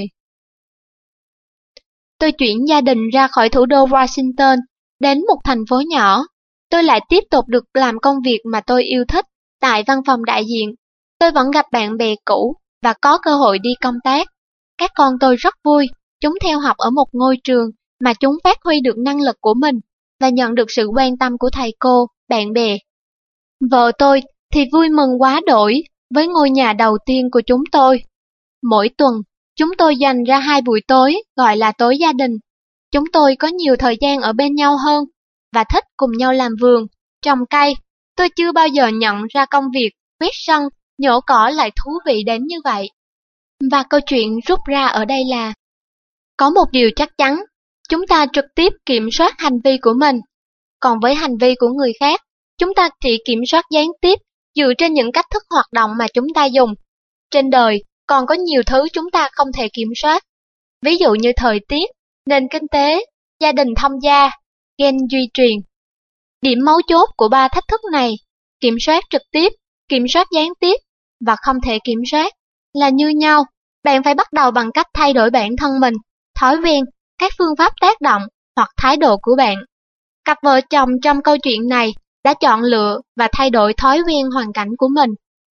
Tôi chuyển gia đình ra khỏi thủ đô Washington, đến một thành phố nhỏ. Tôi lại tiếp tục được làm công việc mà tôi yêu thích tại văn phòng đại diện. Tôi vẫn gặp bạn bè cũ và có cơ hội đi công tác. Các con tôi rất vui, chúng theo học ở một ngôi trường mà chúng phát huy được năng lực của mình và nhận được sự quan tâm của thầy cô, bạn bè. Vợ tôi thì vui mừng quá đỗi với ngôi nhà đầu tiên của chúng tôi. Mỗi tuần, chúng tôi dành ra 2 buổi tối gọi là tối gia đình. Chúng tôi có nhiều thời gian ở bên nhau hơn và thích cùng nhau làm vườn, trồng cây. Tôi chưa bao giờ nhận ra công việc quét sân, nhổ cỏ lại thú vị đến như vậy. Và câu chuyện rút ra ở đây là có một điều chắc chắn, chúng ta trực tiếp kiểm soát hành vi của mình. Còn với hành vi của người khác, chúng ta chỉ kiểm soát gián tiếp dựa trên những cách thức hoạt động mà chúng ta dùng. Trên đời còn có nhiều thứ chúng ta không thể kiểm soát. Ví dụ như thời tiết, nền kinh tế, gia đình thông gia, gen di truyền. Điểm mấu chốt của 3 thách thức này, kiểm soát trực tiếp, kiểm soát gián tiếp và không thể kiểm soát, là như nhau. Bạn phải bắt đầu bằng cách thay đổi bản thân mình, thói quen, các phương pháp tác động hoặc thái độ của bạn. Cặp vợ chồng trong câu chuyện này đã chọn lựa và thay đổi thói quen hoàn cảnh của mình.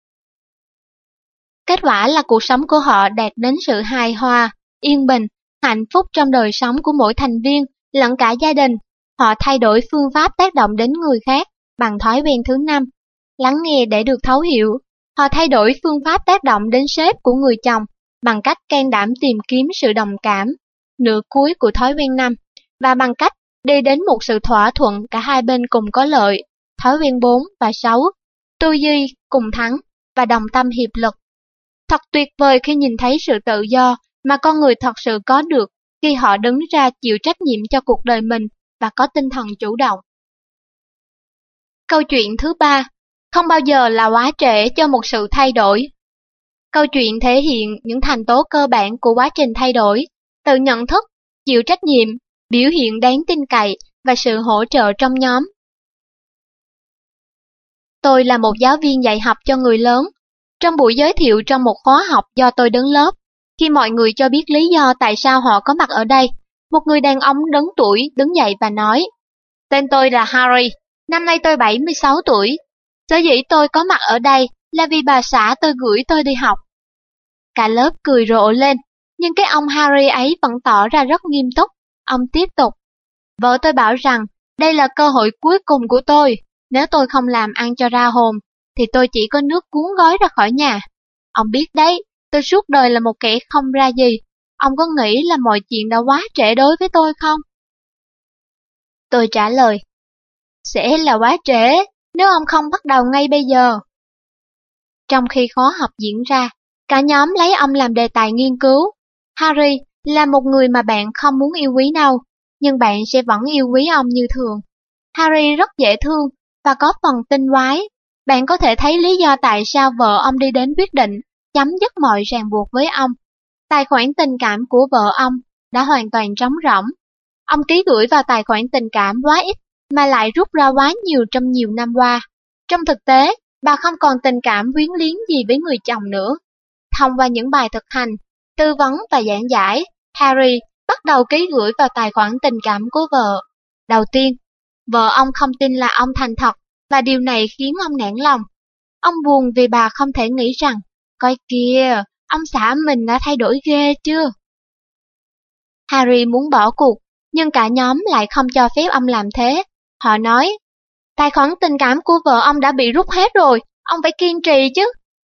Kết quả là cuộc sống của họ đạt đến sự hài hòa, yên bình, hạnh phúc trong đời sống của mỗi thành viên lẫn cả gia đình. Họ thay đổi phương pháp tác động đến người khác bằng thói quen thứ 5, lắng nghe để được thấu hiểu. Họ thay đổi phương pháp tác động đến sếp của người chồng bằng cách can đảm tìm kiếm sự đồng cảm, nửa cuối của thói quen 5, và bằng cách đi đến một sự thỏa thuận cả hai bên cùng có lợi, thói quen 4 và 6, tư duy cùng thắng và đồng tâm hiệp lực. Thật tuyệt vời khi nhìn thấy sự tự do mà con người thật sự có được khi họ đứng ra chịu trách nhiệm cho cuộc đời mình và có tinh thần chủ động. Câu chuyện thứ 3, không bao giờ là quá trễ cho một sự thay đổi. Câu chuyện thể hiện những thành tố cơ bản của quá trình thay đổi, từ nhận thức, chịu trách nhiệm, biểu hiện đáng tin cậy và sự hỗ trợ trong nhóm. Tôi là một giáo viên dạy học cho người lớn. Trong buổi giới thiệu trong một khóa học do tôi đứng lớp, khi mọi người cho biết lý do tại sao họ có mặt ở đây, một người đàn ông lớn tuổi đứng dậy và nói, tên tôi là Harry, năm nay tôi 76 tuổi. Sở dĩ tôi có mặt ở đây là vì bà xã tôi gửi tôi đi học. Cả lớp cười rộ lên, nhưng cái ông Harry ấy vẫn tỏ ra rất nghiêm túc. Ông tiếp tục, vợ tôi bảo rằng đây là cơ hội cuối cùng của tôi. Nếu tôi không làm ăn cho ra hồn, thì tôi chỉ có nước cuốn gói ra khỏi nhà. Ông biết đấy, tôi suốt đời là một kẻ không ra gì. Ông có nghĩ là mọi chuyện đã quá trễ đối với tôi không? Tôi trả lời, sẽ là quá trễ nếu ông không bắt đầu ngay bây giờ. Trong khi khóa học diễn ra, cả nhóm lấy ông làm đề tài nghiên cứu. Harry là một người mà bạn không muốn yêu quý đâu, nhưng bạn sẽ vẫn yêu quý ông như thường. Harry rất dễ thương và có phần tinh quái. Bạn có thể thấy lý do tại sao vợ ông đi đến quyết định chấm dứt mọi ràng buộc với ông. Tài khoản tình cảm của vợ ông đã hoàn toàn trống rỗng. Ông ký gửi vào tài khoản tình cảm quá ít mà lại rút ra quá nhiều trong nhiều năm qua. Trong thực tế, bà không còn tình cảm quyến luyến gì với người chồng nữa. Thông qua những bài thực hành, tư vấn và giảng giải, Harry bắt đầu ký gửi vào tài khoản tình cảm của vợ. Đầu tiên, vợ ông không tin là ông thành thật, và điều này khiến ông nản lòng. Ông buồn vì bà không thể nghĩ rằng, coi kìa, ông xã mình đã thay đổi ghê chưa? Harry muốn bỏ cuộc, nhưng cả nhóm lại không cho phép ông làm thế. Họ nói, tài khoản tình cảm của vợ ông đã bị rút hết rồi, ông phải kiên trì chứ.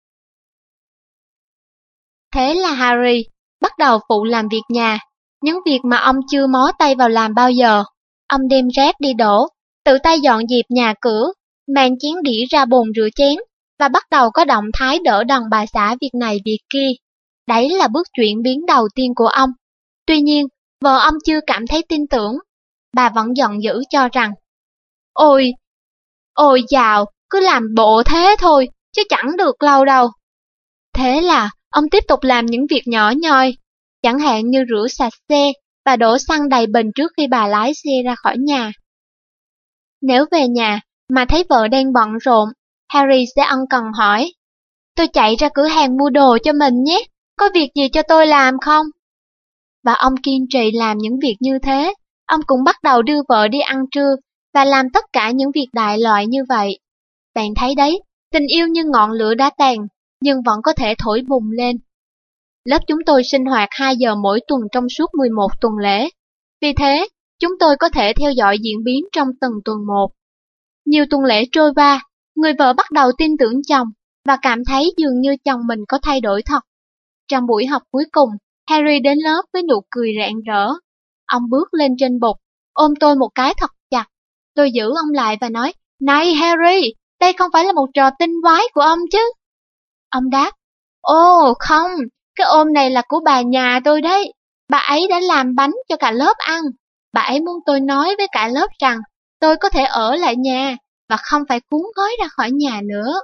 Thế là Harry bắt đầu phụ làm việc nhà, những việc mà ông chưa mó tay vào làm bao giờ. Ông đem rác đi đổ, tự tay dọn dẹp nhà cửa, mang chén đĩa ra bồn rửa chén, và bắt đầu có động thái đỡ đần bà xã việc này việc kia. Đấy là bước chuyển biến đầu tiên của ông. Tuy nhiên, vợ ông chưa cảm thấy tin tưởng. Bà vẫn giận dữ cho rằng, Ôi dào, cứ làm bộ thế thôi, chứ chẳng được lâu đâu. Thế là ông tiếp tục làm những việc nhỏ nhoi, chẳng hạn như rửa sạch xe và đổ xăng đầy bình trước khi bà lái xe ra khỏi nhà. Nếu về nhà mà thấy vợ đang bận rộn, Harry sẽ ân cần hỏi, tôi chạy ra cửa hàng mua đồ cho mình nhé, có việc gì cho tôi làm không? Và ông kiên trì làm những việc như thế. Ông cũng bắt đầu đưa vợ đi ăn trưa và làm tất cả những việc đại loại như vậy. Bạn thấy đấy, tình yêu như ngọn lửa đã tàn, nhưng vẫn có thể thổi bùng lên. Lớp chúng tôi sinh hoạt 2 giờ mỗi tuần trong suốt 11 tuần lễ. Vì thế, chúng tôi có thể theo dõi diễn biến trong từng tuần một. Nhiều tuần lễ trôi qua, người vợ bắt đầu tin tưởng chồng và cảm thấy dường như chồng mình có thay đổi thật. Trong buổi học cuối cùng, Harry đến lớp với nụ cười rạng rỡ. Ông bước lên trên bục, ôm tôi một cái thật chặt. Tôi giữ ông lại và nói, này Harry, đây không phải là một trò tinh quái của ông chứ? Ông đáp, ồ không, cái ôm này là của bà nhà tôi đấy. Bà ấy đã làm bánh cho cả lớp ăn. Bà ấy muốn tôi nói với cả lớp rằng tôi có thể ở lại nhà và không phải cuốn gói ra khỏi nhà nữa.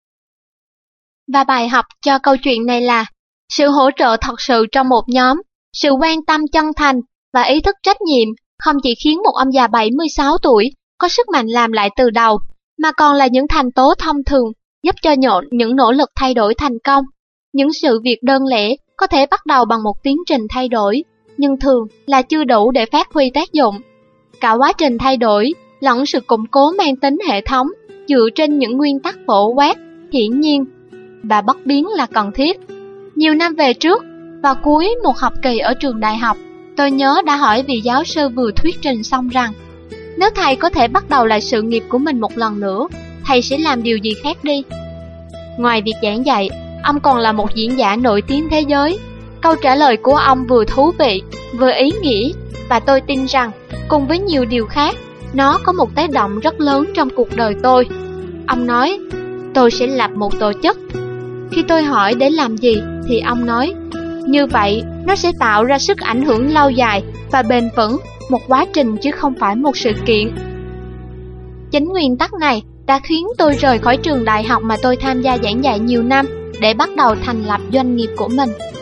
Và bài học cho câu chuyện này là sự hỗ trợ thật sự trong một nhóm, sự quan tâm chân thành và ý thức trách nhiệm không chỉ khiến một ông già 76 tuổi có sức mạnh làm lại từ đầu, mà còn là những thành tố thông thường giúp cho những nỗ lực thay đổi thành công. Những sự việc đơn lẻ có thể bắt đầu bằng một tiến trình thay đổi, nhưng thường là chưa đủ để phát huy tác dụng. Cả quá trình thay đổi lẫn sự củng cố mang tính hệ thống dựa trên những nguyên tắc phổ quát, hiển nhiên và bất biến là cần thiết. Nhiều năm về trước, vào cuối một học kỳ ở trường đại học, tôi nhớ đã hỏi vị giáo sư vừa thuyết trình xong rằng, nếu thầy có thể bắt đầu lại sự nghiệp của mình một lần nữa, thầy sẽ làm điều gì khác đi? Ngoài việc giảng dạy, ông còn là một diễn giả nổi tiếng thế giới. Câu trả lời của ông vừa thú vị, vừa ý nghĩa, và tôi tin rằng, cùng với nhiều điều khác, nó có một tác động rất lớn trong cuộc đời tôi. Ông nói, tôi sẽ lập một tổ chức. Khi tôi hỏi để làm gì, thì ông nói, như vậy nó sẽ tạo ra sức ảnh hưởng lâu dài và bền vững, một quá trình chứ không phải một sự kiện. Chính nguyên tắc này đã khiến tôi rời khỏi trường đại học mà tôi tham gia giảng dạy nhiều năm để bắt đầu thành lập doanh nghiệp của mình.